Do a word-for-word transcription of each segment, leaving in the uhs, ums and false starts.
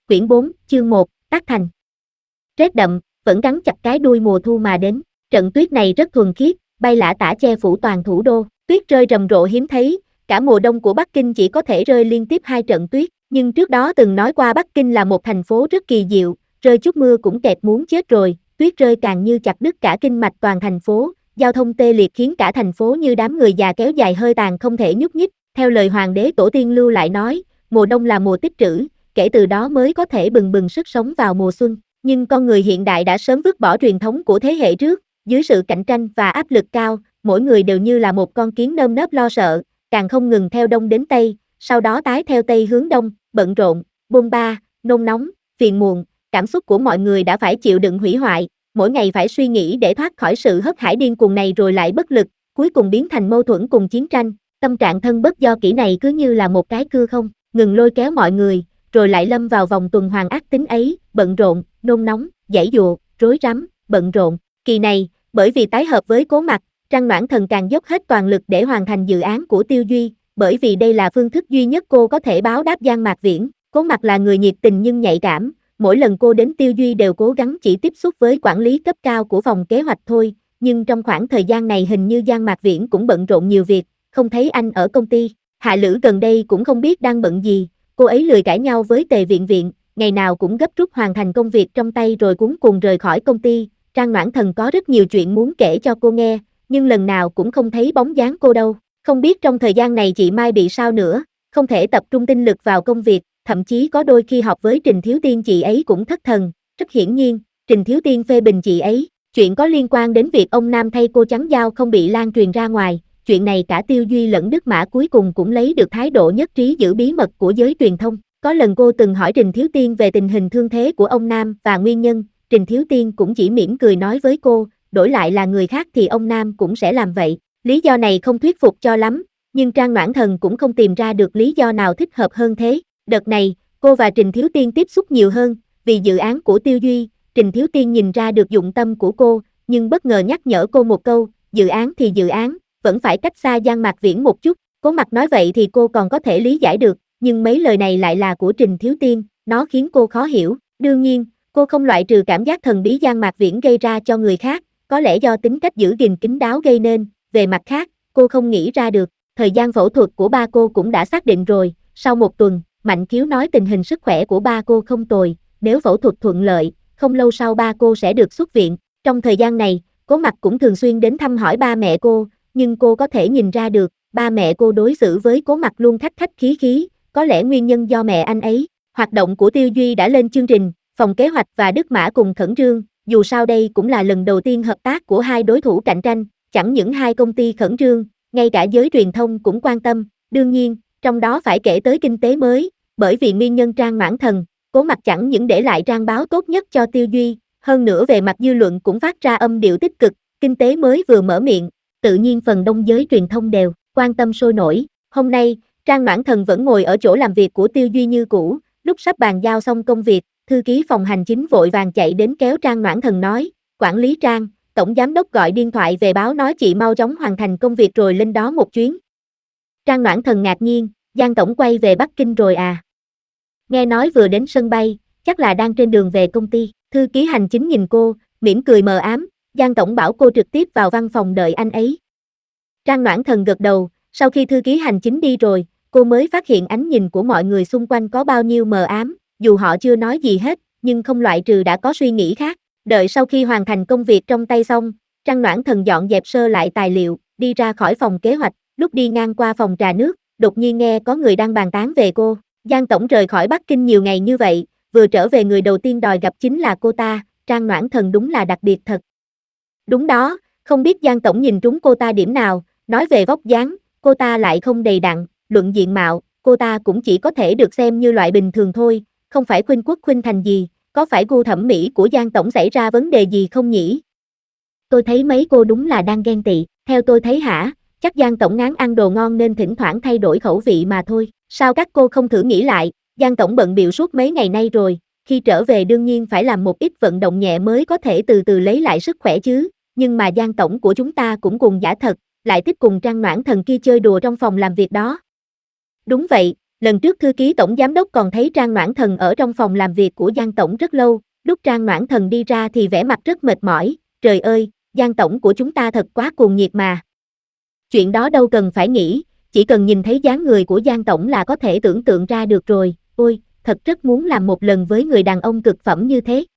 Quyển bốn, chương một, tác thành. Rét đậm, vẫn gắn chặt cái đuôi mùa thu mà đến. Trận tuyết này rất thuần khiết, bay lả tả che phủ toàn thủ đô. Tuyết rơi rầm rộ hiếm thấy, cả mùa đông của Bắc Kinh chỉ có thể rơi liên tiếp hai trận tuyết. Nhưng trước đó từng nói qua Bắc Kinh là một thành phố rất kỳ diệu, rơi chút mưa cũng kẹt muốn chết rồi. Tuyết rơi càng như chặt đứt cả kinh mạch toàn thành phố, giao thông tê liệt khiến cả thành phố như đám người già kéo dài hơi tàn không thể nhúc nhích. Theo lời hoàng đế tổ tiên lưu lại nói, mùa đông là mùa tích trữ, kể từ đó mới có thể bừng bừng sức sống vào mùa xuân. Nhưng con người hiện đại đã sớm vứt bỏ truyền thống của thế hệ trước, dưới sự cạnh tranh và áp lực cao, mỗi người đều như là một con kiến nơm nớp lo sợ, càng không ngừng theo đông đến tây, sau đó tái theo tây hướng đông, bận rộn, bôn ba, nôn nóng, phiền muộn, cảm xúc của mọi người đã phải chịu đựng hủy hoại, mỗi ngày phải suy nghĩ để thoát khỏi sự hớt hải điên cuồng này rồi lại bất lực, cuối cùng biến thành mâu thuẫn cùng chiến tranh. Tâm trạng thân bất do kỷ này cứ như là một cái cưa không ngừng lôi kéo mọi người, rồi lại lâm vào vòng tuần hoàn ác tính ấy, bận rộn, nôn nóng, giãy giụa, rối rắm, bận rộn. Kỳ này, bởi vì tái hợp với Cố Mặc, Trăng Noãn Thần càng dốc hết toàn lực để hoàn thành dự án của Tiêu Duy, bởi vì đây là phương thức duy nhất cô có thể báo đáp Giang Mạc Viễn. Cố Mặc là người nhiệt tình nhưng nhạy cảm, mỗi lần cô đến Tiêu Duy đều cố gắng chỉ tiếp xúc với quản lý cấp cao của phòng kế hoạch thôi, nhưng trong khoảng thời gian này hình như Giang Mạc Viễn cũng bận rộn nhiều việc, không thấy anh ở công ty. Hạ Lữ gần đây cũng không biết đang bận gì, cô ấy lười cãi nhau với Tề Viện Viện, ngày nào cũng gấp rút hoàn thành công việc trong tay rồi cuống cuồng rời khỏi công ty. Trang Noãn Thần có rất nhiều chuyện muốn kể cho cô nghe, nhưng lần nào cũng không thấy bóng dáng cô đâu. Không biết trong thời gian này chị Mai bị sao nữa, không thể tập trung tinh lực vào công việc, thậm chí có đôi khi họp với Trình Thiếu Tiên chị ấy cũng thất thần. Rất hiển nhiên, Trình Thiếu Tiên phê bình chị ấy, chuyện có liên quan đến việc ông Nam thay cô trắng giao không bị lan truyền ra ngoài. Chuyện này cả Tiêu Duy lẫn Đức Mã cuối cùng cũng lấy được thái độ nhất trí giữ bí mật của giới truyền thông. Có lần cô từng hỏi Trình Thiếu Tiên về tình hình thương thế của ông Nam và nguyên nhân, Trình Thiếu Tiên cũng chỉ mỉm cười nói với cô, đổi lại là người khác thì ông Nam cũng sẽ làm vậy. Lý do này không thuyết phục cho lắm, nhưng Trang Noãn Thần cũng không tìm ra được lý do nào thích hợp hơn thế. Đợt này, cô và Trình Thiếu Tiên tiếp xúc nhiều hơn, vì dự án của Tiêu Duy, Trình Thiếu Tiên nhìn ra được dụng tâm của cô, nhưng bất ngờ nhắc nhở cô một câu, dự án thì dự án, vẫn phải cách xa Giang Mạc Viễn một chút. Cố Mặc nói vậy thì cô còn có thể lý giải được, nhưng mấy lời này lại là của Trình Thiếu Tiên, nó khiến cô khó hiểu. Đương nhiên, cô không loại trừ cảm giác thần bí Giang Mạc Viễn gây ra cho người khác, có lẽ do tính cách giữ gìn kín đáo gây nên. Về mặt khác, cô không nghĩ ra được, thời gian phẫu thuật của ba cô cũng đã xác định rồi. Sau một tuần, Mạnh Khiếu nói tình hình sức khỏe của ba cô không tồi, nếu phẫu thuật thuận lợi, không lâu sau ba cô sẽ được xuất viện. Trong thời gian này, Cố Mặc cũng thường xuyên đến thăm hỏi ba mẹ cô, nhưng cô có thể nhìn ra được, ba mẹ cô đối xử với Cố Mặc luôn khách khách khí khí, có lẽ nguyên nhân do mẹ anh ấy. Hoạt động của Tiêu Duy đã lên chương trình, phòng kế hoạch và Đức Mã cùng khẩn trương, dù sao đây cũng là lần đầu tiên hợp tác của hai đối thủ cạnh tranh, chẳng những hai công ty khẩn trương, ngay cả giới truyền thông cũng quan tâm, đương nhiên, trong đó phải kể tới kinh tế mới, bởi vì nguyên nhân Trang Noãn Thần, Cố Mặc chẳng những để lại trang báo tốt nhất cho Tiêu Duy, hơn nữa về mặt dư luận cũng phát ra âm điệu tích cực, kinh tế mới vừa mở miệng, tự nhiên phần đông giới truyền thông đều quan tâm sôi nổi. Hôm nay, Trang Noãn Thần vẫn ngồi ở chỗ làm việc của Tiêu Duy như cũ, lúc sắp bàn giao xong công việc, thư ký phòng hành chính vội vàng chạy đến kéo Trang Noãn Thần nói, quản lý Trang, tổng giám đốc gọi điện thoại về báo nói chị mau chóng hoàn thành công việc rồi lên đó một chuyến. Trang Noãn Thần ngạc nhiên, Giang tổng quay về Bắc Kinh rồi à? Nghe nói vừa đến sân bay, chắc là đang trên đường về công ty. Thư ký hành chính nhìn cô, mỉm cười mờ ám, Giang tổng bảo cô trực tiếp vào văn phòng đợi anh ấy. Trang Noãn Thần gật đầu, sau khi thư ký hành chính đi rồi, cô mới phát hiện ánh nhìn của mọi người xung quanh có bao nhiêu mờ ám, dù họ chưa nói gì hết, nhưng không loại trừ đã có suy nghĩ khác. Đợi sau khi hoàn thành công việc trong tay xong, Trang Noãn Thần dọn dẹp sơ lại tài liệu, đi ra khỏi phòng kế hoạch, lúc đi ngang qua phòng trà nước, đột nhiên nghe có người đang bàn tán về cô. Giang tổng rời khỏi Bắc Kinh nhiều ngày như vậy, vừa trở về người đầu tiên đòi gặp chính là cô ta, Trang Noãn Thần đúng là đặc biệt thật. Đúng đó, không biết Giang tổng nhìn trúng cô ta điểm nào, nói về vóc dáng, cô ta lại không đầy đặn, luận diện mạo, cô ta cũng chỉ có thể được xem như loại bình thường thôi, không phải khuynh quốc khuynh thành gì, có phải gu thẩm mỹ của Giang tổng xảy ra vấn đề gì không nhỉ? Tôi thấy mấy cô đúng là đang ghen tị, theo tôi thấy hả, chắc Giang tổng ngán ăn đồ ngon nên thỉnh thoảng thay đổi khẩu vị mà thôi, sao các cô không thử nghĩ lại, Giang tổng bận bịu suốt mấy ngày nay rồi, khi trở về đương nhiên phải làm một ít vận động nhẹ mới có thể từ từ lấy lại sức khỏe chứ, nhưng mà Giang tổng của chúng ta cũng cùng giả thật, lại thích cùng Trang Noãn Thần kia chơi đùa trong phòng làm việc đó. Đúng vậy, Lần trước thư ký tổng giám đốc còn thấy Trang Noãn Thần ở trong phòng làm việc của Giang tổng rất lâu, lúc Trang Noãn Thần đi ra thì vẻ mặt rất mệt mỏi, trời ơi, Giang tổng của chúng ta thật quá cuồng nhiệt mà. Chuyện đó đâu cần phải nghĩ, chỉ cần nhìn thấy dáng người của Giang tổng là có thể tưởng tượng ra được rồi, ôi, thật rất muốn làm một lần với người đàn ông cực phẩm như thế.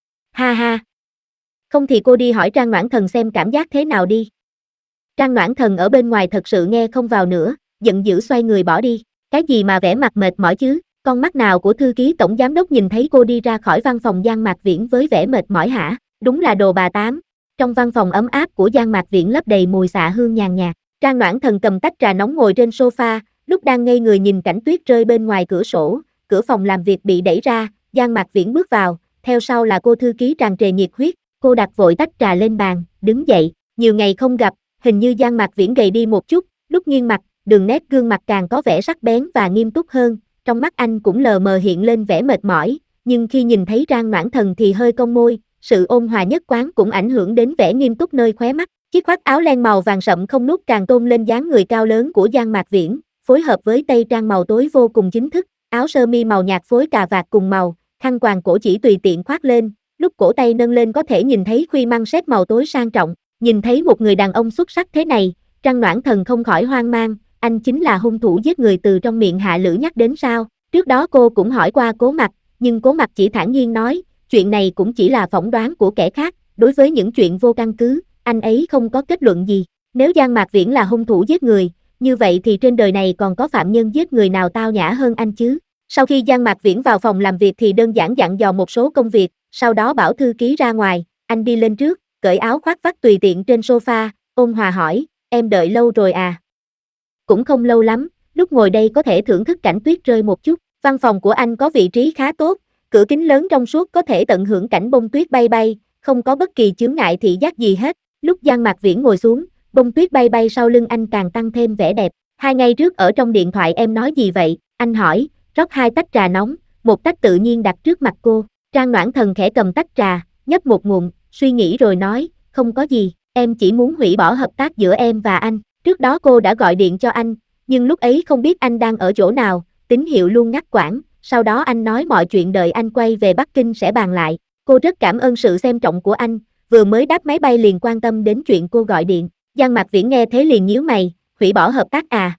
Ha ha. Không thì cô đi hỏi Trang Noãn Thần xem cảm giác thế nào đi. Trang Noãn Thần ở bên ngoài thật sự nghe không vào nữa, giận dữ xoay người bỏ đi. Cái gì mà vẻ mặt mệt mỏi chứ, con mắt nào của thư ký tổng giám đốc nhìn thấy cô đi ra khỏi văn phòng Giang Mạc Viễn với vẻ mệt mỏi hả, đúng là đồ bà tám. Trong văn phòng ấm áp của Giang Mạc Viễn lấp đầy mùi xạ hương nhàn nhạt, Trang Noãn Thần cầm tách trà nóng ngồi trên sofa, lúc đang ngây người nhìn cảnh tuyết rơi bên ngoài cửa sổ, cửa phòng làm việc bị đẩy ra, Giang Mạc Viễn bước vào, theo sau là cô thư ký tràn trề nhiệt huyết, cô đặt vội tách trà lên bàn, đứng dậy, nhiều ngày không gặp, hình như Giang Mạc Viễn gầy đi một chút, lúc nghiêng mặt, đường nét gương mặt càng có vẻ sắc bén và nghiêm túc hơn, trong mắt anh cũng lờ mờ hiện lên vẻ mệt mỏi, nhưng khi nhìn thấy Trang Noãn Thần thì hơi cong môi, sự ôn hòa nhất quán cũng ảnh hưởng đến vẻ nghiêm túc nơi khóe mắt. Chiếc khoác áo len màu vàng sậm không nút càng tôn lên dáng người cao lớn của Giang Mạc Viễn, phối hợp với tây trang màu tối vô cùng chính thức, áo sơ mi màu nhạt phối cà vạt cùng màu, khăn quàng cổ chỉ tùy tiện khoác lên, lúc cổ tay nâng lên có thể nhìn thấy khuy măng xét màu tối sang trọng. Nhìn thấy một người đàn ông xuất sắc thế này, Trang Noãn Thần không khỏi hoang mang, anh chính là hung thủ giết người từ trong miệng Hạ Lữ nhắc đến sao? Trước đó cô cũng hỏi qua Cố Mặc, nhưng Cố Mặc chỉ thản nhiên nói, chuyện này cũng chỉ là phỏng đoán của kẻ khác, đối với những chuyện vô căn cứ, anh ấy không có kết luận gì. Nếu Giang Mạc Viễn là hung thủ giết người, như vậy thì trên đời này còn có phạm nhân giết người nào tao nhã hơn anh chứ? Sau khi Giang Mạc Viễn vào phòng làm việc thì đơn giản dặn dò một số công việc, sau đó bảo thư ký ra ngoài, anh đi lên trước, cởi áo khoác vắt tùy tiện trên sofa, ôn hòa hỏi, em đợi lâu rồi à? Cũng không lâu lắm, lúc ngồi đây có thể thưởng thức cảnh tuyết rơi một chút, văn phòng của anh có vị trí khá tốt, cửa kính lớn trong suốt có thể tận hưởng cảnh bông tuyết bay bay, không có bất kỳ chướng ngại thị giác gì hết. Lúc Giang Mạc Viễn ngồi xuống, bông tuyết bay bay sau lưng anh càng tăng thêm vẻ đẹp. Hai ngày trước ở trong điện thoại em nói gì vậy? Anh hỏi, rót hai tách trà nóng, một tách tự nhiên đặt trước mặt cô. Trang Noãn Thần khẽ cầm tách trà, nhấp một ngụm, suy nghĩ rồi nói, không có gì, em chỉ muốn hủy bỏ hợp tác giữa em và anh. Trước đó cô đã gọi điện cho anh, nhưng lúc ấy không biết anh đang ở chỗ nào, tín hiệu luôn ngắt quãng. Sau đó anh nói mọi chuyện đợi anh quay về Bắc Kinh sẽ bàn lại. Cô rất cảm ơn sự xem trọng của anh, vừa mới đáp máy bay liền quan tâm đến chuyện cô gọi điện. Giang Mạc Viễn nghe thế liền nhíu mày, hủy bỏ hợp tác à?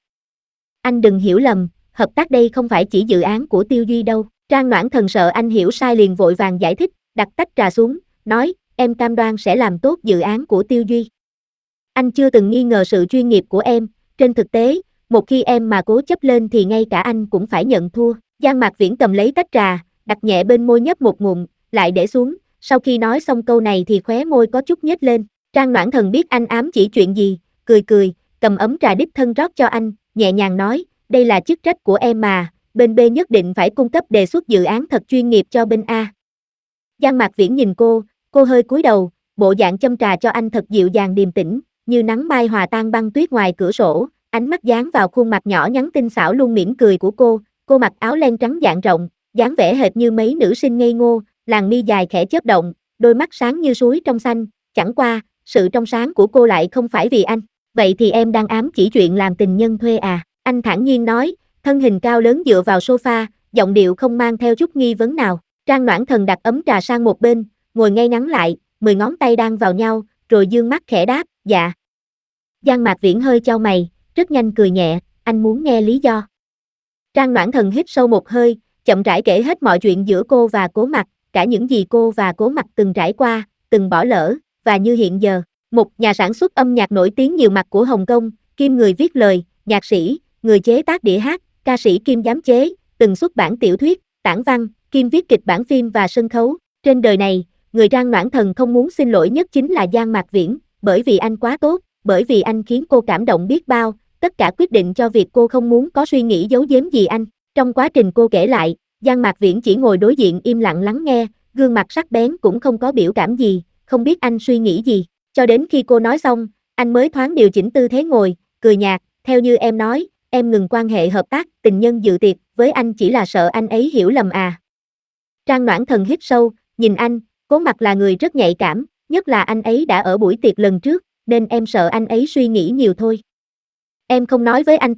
Anh đừng hiểu lầm, hợp tác đây không phải chỉ dự án của Tiêu Duy đâu. Trang Noãn Thần sợ anh hiểu sai liền vội vàng giải thích, đặt tách trà xuống, nói, em cam đoan sẽ làm tốt dự án của Tiêu Duy. Anh chưa từng nghi ngờ sự chuyên nghiệp của em, trên thực tế, một khi em mà cố chấp lên thì ngay cả anh cũng phải nhận thua. Giang Mạc Viễn cầm lấy tách trà, đặt nhẹ bên môi nhấp một ngụm, lại để xuống, sau khi nói xong câu này thì khóe môi có chút nhếch lên. Trang Noãn Thần biết anh ám chỉ chuyện gì, cười cười, cầm ấm trà đích thân rót cho anh, nhẹ nhàng nói, đây là chức trách của em mà, bên B nhất định phải cung cấp đề xuất dự án thật chuyên nghiệp cho bên A. Giang Mạc Viễn nhìn cô, cô hơi cúi đầu, bộ dạng châm trà cho anh thật dịu dàng điềm tĩnh, như nắng mai hòa tan băng tuyết ngoài cửa sổ, ánh mắt dán vào khuôn mặt nhỏ nhắn tinh xảo luôn mỉm cười của cô, cô mặc áo len trắng dạng rộng, dáng vẻ hệt như mấy nữ sinh ngây ngô, làn mi dài khẽ chớp động, đôi mắt sáng như suối trong xanh, chẳng qua, sự trong sáng của cô lại không phải vì anh. Vậy thì em đang ám chỉ chuyện làm tình nhân thuê à? Anh thản nhiên nói, thân hình cao lớn dựa vào sofa, giọng điệu không mang theo chút nghi vấn nào. Trang Noãn Thần đặt ấm trà sang một bên, ngồi ngay ngắn lại, mười ngón tay đang vào nhau, rồi dương mắt khẽ đáp, dạ. Giang Mạc Viễn hơi chau mày, rất nhanh cười nhẹ, anh muốn nghe lý do. Trang Noãn Thần hít sâu một hơi, chậm rãi kể hết mọi chuyện giữa cô và Cố Mặc, cả những gì cô và Cố Mặc từng trải qua, từng bỏ lỡ, và như hiện giờ, một nhà sản xuất âm nhạc nổi tiếng nhiều mặt của Hồng Kông, kiêm người viết lời, nhạc sĩ, người chế tác đĩa hát, ca sĩ kiêm giám chế, từng xuất bản tiểu thuyết, tản văn, kiêm viết kịch bản phim và sân khấu. Trên đời này, người Trang Noãn Thần không muốn xin lỗi nhất chính là Giang Mạc Viễn, bởi vì anh quá tốt, bởi vì anh khiến cô cảm động biết bao, tất cả quyết định cho việc cô không muốn có suy nghĩ giấu giếm gì anh. Trong quá trình cô kể lại, Giang Mạc Viễn chỉ ngồi đối diện im lặng lắng nghe, gương mặt sắc bén cũng không có biểu cảm gì, không biết anh suy nghĩ gì. Cho đến khi cô nói xong, anh mới thoáng điều chỉnh tư thế ngồi, cười nhạt, theo như em nói, em ngừng quan hệ hợp tác, tình nhân dự tiệc, với anh chỉ là sợ anh ấy hiểu lầm à. Trang Noãn Thần hít sâu, nhìn anh, Cố Mặc là người rất nhạy cảm, nhất là anh ấy đã ở buổi tiệc lần trước, nên em sợ anh ấy suy nghĩ nhiều thôi. Em không nói với anh ta,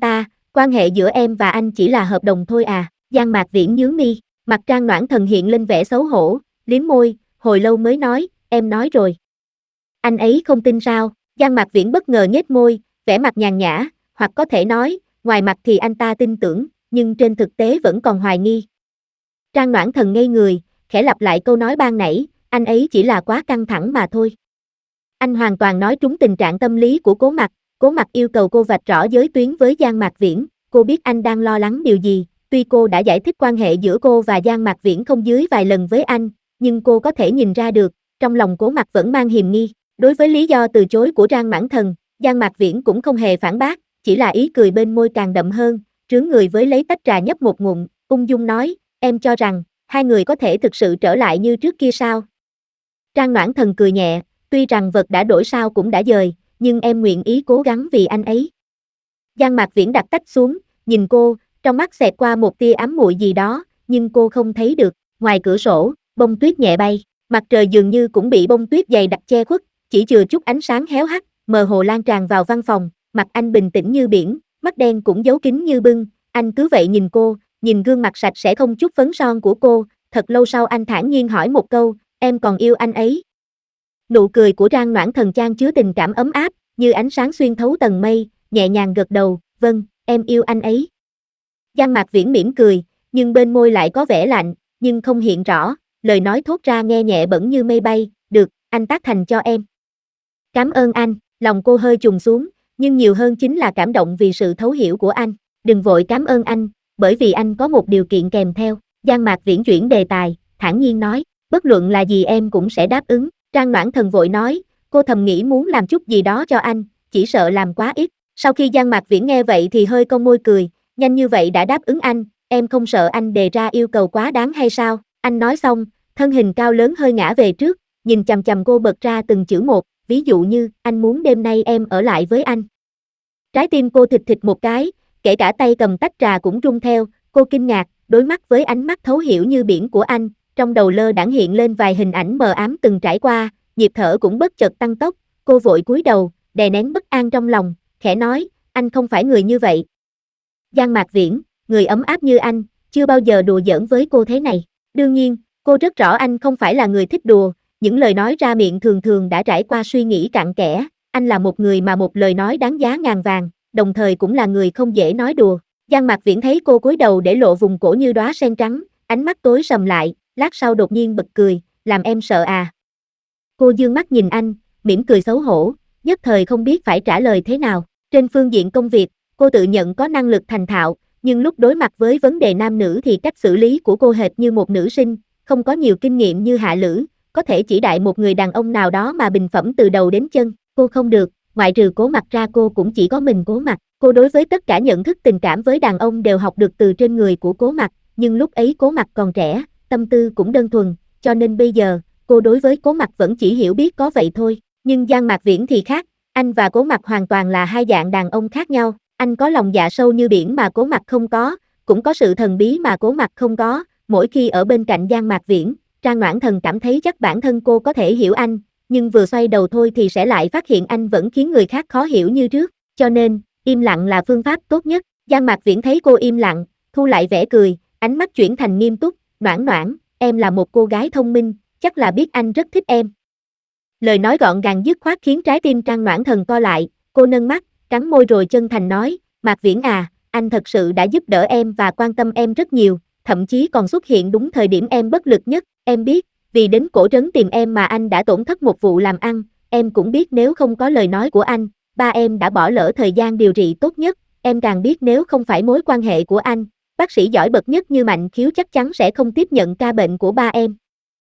Quan hệ giữa em và anh chỉ là hợp đồng thôi à? Giang Mạc Viễn nhướng mi, mặt Trang Noãn Thần hiện lên vẻ xấu hổ, liếm môi, hồi lâu mới nói, em nói rồi. Anh ấy không tin sao? Giang Mạc Viễn bất ngờ nhếch môi, vẻ mặt nhàn nhã, hoặc có thể nói, ngoài mặt thì anh ta tin tưởng, nhưng trên thực tế vẫn còn hoài nghi. Trang Noãn Thần ngây người, khẽ lặp lại câu nói ban nãy, anh ấy chỉ là quá căng thẳng mà thôi. Anh hoàn toàn nói trúng tình trạng tâm lý của Cố Mặc, Cố Mặc yêu cầu cô vạch rõ giới tuyến với Giang Mạc Viễn, cô biết anh đang lo lắng điều gì, tuy cô đã giải thích quan hệ giữa cô và Giang Mạc Viễn không dưới vài lần với anh, nhưng cô có thể nhìn ra được, trong lòng Cố Mặc vẫn mang hiềm nghi. Đối với lý do từ chối của Trang Noãn Thần, Giang Mạc Viễn cũng không hề phản bác, chỉ là ý cười bên môi càng đậm hơn, trướng người với lấy tách trà nhấp một ngụm, ung dung nói, em cho rằng, hai người có thể thực sự trở lại như trước kia sao? Trang Noãn Thần cười nhẹ, tuy rằng vật đã đổi sao cũng đã dời, nhưng em nguyện ý cố gắng vì anh ấy. Giang Mạc Viễn đặt tách xuống, nhìn cô, trong mắt xẹt qua một tia ám muội gì đó, nhưng cô không thấy được. Ngoài cửa sổ, bông tuyết nhẹ bay, mặt trời dường như cũng bị bông tuyết dày đặc che khuất, chỉ chừa chút ánh sáng héo hắt, mờ hồ lan tràn vào văn phòng, mặt anh bình tĩnh như biển, mắt đen cũng giấu kín như bưng, anh cứ vậy nhìn cô, nhìn gương mặt sạch sẽ không chút phấn son của cô, thật lâu sau anh thản nhiên hỏi một câu, em còn yêu anh ấy? Nụ cười của Trang Noãn Thần chan chứa tình cảm ấm áp, như ánh sáng xuyên thấu tầng mây, nhẹ nhàng gật đầu, vâng, em yêu anh ấy. Giang Mạc Viễn mỉm cười, nhưng bên môi lại có vẻ lạnh, nhưng không hiện rõ, lời nói thốt ra nghe nhẹ bẫng như mây bay, được, anh tác thành cho em. Cảm ơn anh, lòng cô hơi trùng xuống, nhưng nhiều hơn chính là cảm động vì sự thấu hiểu của anh. Đừng vội cảm ơn anh, bởi vì anh có một điều kiện kèm theo. Giang Mạc Viễn chuyển đề tài, thản nhiên nói, bất luận là gì em cũng sẽ đáp ứng. Trang Noãn Thần vội nói, cô thầm nghĩ muốn làm chút gì đó cho anh, chỉ sợ làm quá ít. Sau khi Giang Mạc Viễn nghe vậy thì hơi cong môi cười, nhanh như vậy đã đáp ứng anh, em không sợ anh đề ra yêu cầu quá đáng hay sao? Anh nói xong, thân hình cao lớn hơi ngã về trước, nhìn chằm chằm cô bật ra từng chữ một, ví dụ như, anh muốn đêm nay em ở lại với anh. Trái tim cô thịt thịt một cái, kể cả tay cầm tách trà cũng rung theo, cô kinh ngạc, đối mắt với ánh mắt thấu hiểu như biển của anh, trong đầu lơ đãng hiện lên vài hình ảnh mờ ám từng trải qua, nhịp thở cũng bất chợt tăng tốc, cô vội cúi đầu, đè nén bất an trong lòng, khẽ nói, anh không phải người như vậy. Giang Mạc Viễn, người ấm áp như anh, chưa bao giờ đùa giỡn với cô thế này. Đương nhiên, cô rất rõ anh không phải là người thích đùa, những lời nói ra miệng thường thường đã trải qua suy nghĩ cặn kẽ, anh là một người mà một lời nói đáng giá ngàn vàng, đồng thời cũng là người không dễ nói đùa. Giang Mạc Viễn thấy cô cúi đầu để lộ vùng cổ như đóa sen trắng, ánh mắt tối sầm lại, lát sau đột nhiên bật cười, làm em sợ à. Cô dương mắt nhìn anh, mỉm cười xấu hổ, nhất thời không biết phải trả lời thế nào. Trên phương diện công việc, cô tự nhận có năng lực thành thạo, nhưng lúc đối mặt với vấn đề nam nữ thì cách xử lý của cô hệt như một nữ sinh, không có nhiều kinh nghiệm như Hạ Lữ, có thể chỉ đại một người đàn ông nào đó mà bình phẩm từ đầu đến chân, cô không được, ngoại trừ Cố Mặc ra cô cũng chỉ có mình Cố Mặc. Cô đối với tất cả nhận thức tình cảm với đàn ông đều học được từ trên người của Cố Mặc, nhưng lúc ấy Cố Mặc còn trẻ, tâm tư cũng đơn thuần, cho nên bây giờ, cô đối với Cố Mặc vẫn chỉ hiểu biết có vậy thôi, nhưng Giang Mạc Viễn thì khác, anh và Cố Mặc hoàn toàn là hai dạng đàn ông khác nhau, anh có lòng dạ sâu như biển mà Cố Mặc không có, cũng có sự thần bí mà Cố Mặc không có, mỗi khi ở bên cạnh Giang Mạc Viễn, Trang Noãn Thần cảm thấy chắc bản thân cô có thể hiểu anh, nhưng vừa xoay đầu thôi thì sẽ lại phát hiện anh vẫn khiến người khác khó hiểu như trước, cho nên, im lặng là phương pháp tốt nhất. Giang Mạc Viễn thấy cô im lặng, thu lại vẻ cười, ánh mắt chuyển thành nghiêm túc, Noãn Noãn, em là một cô gái thông minh, chắc là biết anh rất thích em. Lời nói gọn gàng dứt khoát khiến trái tim Trang Noãn Thần co lại, cô nâng mắt, cắn môi rồi chân thành nói, Mạc Viễn à, anh thật sự đã giúp đỡ em và quan tâm em rất nhiều, thậm chí còn xuất hiện đúng thời điểm em bất lực nhất, em biết, vì đến cổ trấn tìm em mà anh đã tổn thất một vụ làm ăn, em cũng biết nếu không có lời nói của anh, ba em đã bỏ lỡ thời gian điều trị tốt nhất, em càng biết nếu không phải mối quan hệ của anh, bác sĩ giỏi bậc nhất như Mạnh Khiếu chắc chắn sẽ không tiếp nhận ca bệnh của ba em.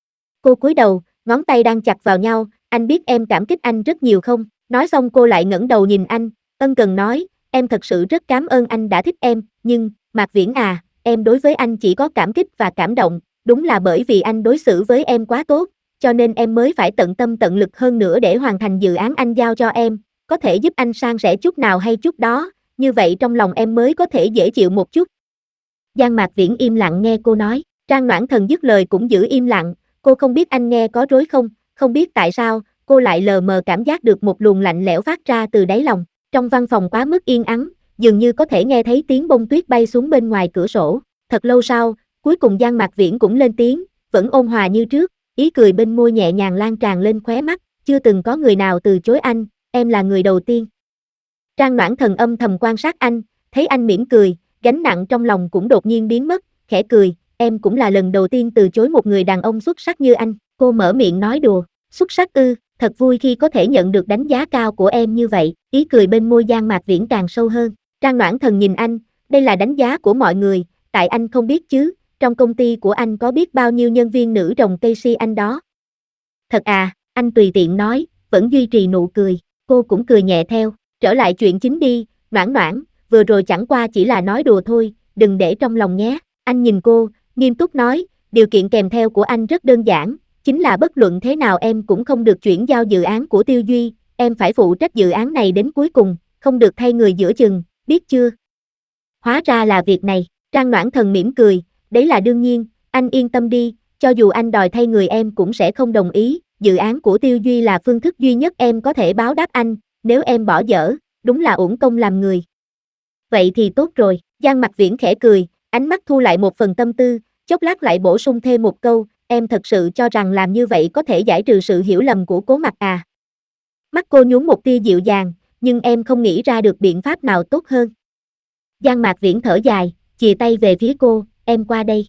Cô cúi đầu, ngón tay đang chặt vào nhau, anh biết em cảm kích anh rất nhiều không? Nói xong cô lại ngẩng đầu nhìn anh, ân cần nói, em thật sự rất cảm ơn anh đã thích em, nhưng, Mạc Viễn à, em đối với anh chỉ có cảm kích và cảm động, đúng là bởi vì anh đối xử với em quá tốt, cho nên em mới phải tận tâm tận lực hơn nữa để hoàn thành dự án anh giao cho em, có thể giúp anh san sẻ chút nào hay chút đó, như vậy trong lòng em mới có thể dễ chịu một chút. Giang Mạc Viễn im lặng nghe cô nói, Trang Noãn Thần dứt lời cũng giữ im lặng, cô không biết anh nghe có rối không, không biết tại sao, cô lại lờ mờ cảm giác được một luồng lạnh lẽo phát ra từ đáy lòng, trong văn phòng quá mức yên ắng, dường như có thể nghe thấy tiếng bông tuyết bay xuống bên ngoài cửa sổ. Thật lâu sau, cuối cùng Giang Mạc Viễn cũng lên tiếng, vẫn ôn hòa như trước, ý cười bên môi nhẹ nhàng lan tràn lên khóe mắt, chưa từng có người nào từ chối anh, em là người đầu tiên. Trang Noãn Thần âm thầm quan sát anh, thấy anh mỉm cười, gánh nặng trong lòng cũng đột nhiên biến mất, khẽ cười, em cũng là lần đầu tiên từ chối một người đàn ông xuất sắc như anh. Cô mở miệng nói đùa, xuất sắc ư, thật vui khi có thể nhận được đánh giá cao của em như vậy, ý cười bên môi Giang Mạc Viễn càng sâu hơn. Trang Noãn Thần nhìn anh, đây là đánh giá của mọi người, tại anh không biết chứ, trong công ty của anh có biết bao nhiêu nhân viên nữ trồng cây si anh đó. Thật à, anh tùy tiện nói, vẫn duy trì nụ cười, cô cũng cười nhẹ theo, trở lại chuyện chính đi, Noãn Noãn, vừa rồi chẳng qua chỉ là nói đùa thôi, đừng để trong lòng nhé. Anh nhìn cô, nghiêm túc nói, điều kiện kèm theo của anh rất đơn giản, chính là bất luận thế nào em cũng không được chuyển giao dự án của Tiêu Duy, em phải phụ trách dự án này đến cuối cùng, không được thay người giữa chừng, biết chưa? Hóa ra là việc này, Trang Noãn Thần mỉm cười, đấy là đương nhiên, anh yên tâm đi, cho dù anh đòi thay người em cũng sẽ không đồng ý, dự án của Tiêu Duy là phương thức duy nhất em có thể báo đáp anh, nếu em bỏ dở, đúng là uổng công làm người. Vậy thì tốt rồi, Giang Mạc Viễn khẽ cười, ánh mắt thu lại một phần tâm tư, chốc lát lại bổ sung thêm một câu, em thật sự cho rằng làm như vậy có thể giải trừ sự hiểu lầm của Cố Mặc à? Mắt cô nhún một tia dịu dàng, nhưng em không nghĩ ra được biện pháp nào tốt hơn. Giang Mạc Viễn thở dài, chìa tay về phía cô, em qua đây.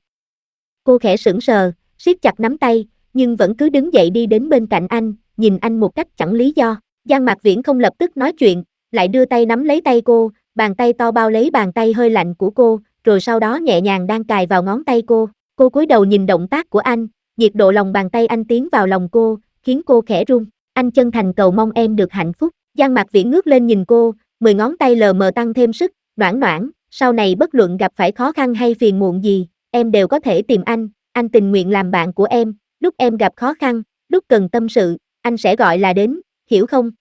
Cô khẽ sững sờ, siết chặt nắm tay, nhưng vẫn cứ đứng dậy đi đến bên cạnh anh, nhìn anh một cách chẳng lý do. Giang Mạc Viễn không lập tức nói chuyện, lại đưa tay nắm lấy tay cô, bàn tay to bao lấy bàn tay hơi lạnh của cô, rồi sau đó nhẹ nhàng đan cài vào ngón tay cô. Cô cúi đầu nhìn động tác của anh, nhiệt độ lòng bàn tay anh tiến vào lòng cô, khiến cô khẽ run. Anh chân thành cầu mong em được hạnh phúc. Giang Mạc Viễn ngước lên nhìn cô, mười ngón tay lờ mờ tăng thêm sức, Noãn Noãn, sau này bất luận gặp phải khó khăn hay phiền muộn gì, em đều có thể tìm anh, anh tình nguyện làm bạn của em, lúc em gặp khó khăn, lúc cần tâm sự, anh sẽ gọi là đến, hiểu không?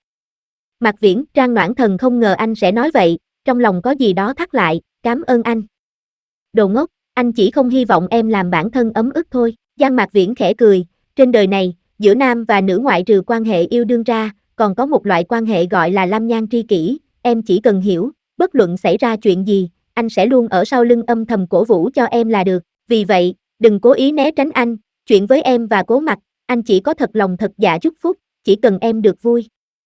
Mạc Viễn, Trang Noãn Thần không ngờ anh sẽ nói vậy, trong lòng có gì đó thắt lại, cảm ơn anh. Đồ ngốc, anh chỉ không hy vọng em làm bản thân ấm ức thôi. Giang Mạc Viễn khẽ cười, trên đời này, giữa nam và nữ ngoại trừ quan hệ yêu đương ra, còn có một loại quan hệ gọi là lam nhan tri kỷ, em chỉ cần hiểu, bất luận xảy ra chuyện gì, anh sẽ luôn ở sau lưng âm thầm cổ vũ cho em là được, vì vậy, đừng cố ý né tránh anh, chuyện với em và Cố Mặc, anh chỉ có thật lòng thật dạ chúc phúc, chỉ cần em được vui.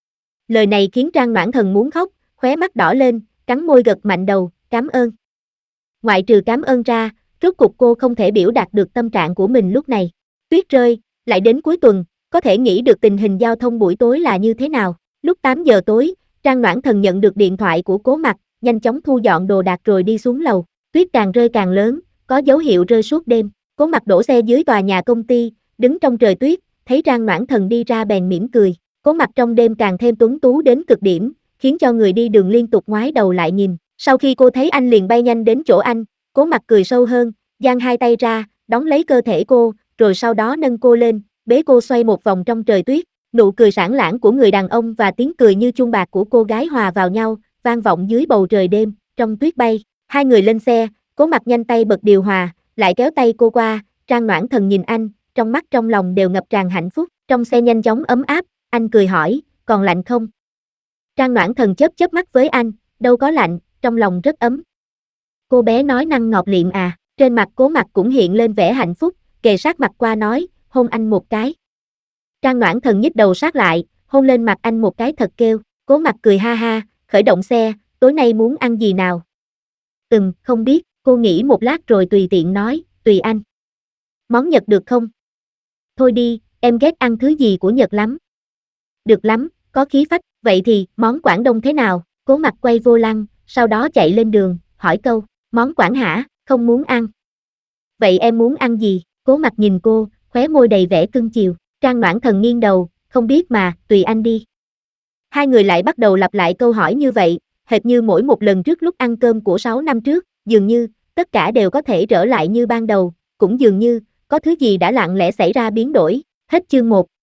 Lời này khiến Trang Noãn Thần muốn khóc, khóe mắt đỏ lên, cắn môi gật mạnh đầu, cảm ơn. Ngoại trừ cảm ơn ra, rốt cục cô không thể biểu đạt được tâm trạng của mình lúc này. Tuyết rơi, lại đến cuối tuần, có thể nghĩ được tình hình giao thông buổi tối là như thế nào. Lúc tám giờ tối, Trang Noãn Thần nhận được điện thoại của Cố Mặc, nhanh chóng thu dọn đồ đạc rồi đi xuống lầu. Tuyết càng rơi càng lớn, có dấu hiệu rơi suốt đêm. Cố Mặc đổ xe dưới tòa nhà công ty, đứng trong trời tuyết, thấy Trang Noãn Thần đi ra bèn mỉm cười. Cố Mặc trong đêm càng thêm tuấn tú đến cực điểm, khiến cho người đi đường liên tục ngoái đầu lại nhìn. Sau khi cô thấy anh liền bay nhanh đến chỗ anh, Cố Mặc cười sâu hơn, giang hai tay ra, đón lấy cơ thể cô, rồi sau đó nâng cô lên, bế cô xoay một vòng trong trời tuyết. Nụ cười sảng lãng của người đàn ông và tiếng cười như chuông bạc của cô gái hòa vào nhau, vang vọng dưới bầu trời đêm, trong tuyết bay. Hai người lên xe, Cố Mặc nhanh tay bật điều hòa, lại kéo tay cô qua, Trang Noãn Thần nhìn anh, trong mắt trong lòng đều ngập tràn hạnh phúc. Trong xe nhanh chóng ấm áp, anh cười hỏi, còn lạnh không? Trang Noãn Thần chớp chớp mắt với anh, đâu có lạnh, trong lòng rất ấm. Cô bé nói năng ngọt liệm à, trên mặt Cố Mặc cũng hiện lên vẻ hạnh phúc, kề sát mặt qua nói, hôn anh một cái. Trang Noãn Thần nhích đầu sát lại, hôn lên mặt anh một cái thật kêu. Cố Mặc cười ha ha, khởi động xe, tối nay muốn ăn gì nào? Ừm, không biết, cô nghĩ một lát rồi tùy tiện nói, tùy anh. Món Nhật được không? Thôi đi, em ghét ăn thứ gì của Nhật lắm. Được lắm, có khí phách, vậy thì, món Quảng Đông thế nào? Cố Mặc quay vô lăng, sau đó chạy lên đường, hỏi câu, món Quảng hả, không muốn ăn. Vậy em muốn ăn gì? Cố Mặc nhìn cô, khóe môi đầy vẻ cưng chiều. Trang Noãn Thần nghiêng đầu, không biết mà, tùy anh đi. Hai người lại bắt đầu lặp lại câu hỏi như vậy, hệt như mỗi một lần trước lúc ăn cơm của sáu năm trước, dường như, tất cả đều có thể trở lại như ban đầu, cũng dường như, có thứ gì đã lặng lẽ xảy ra biến đổi. Hết chương một.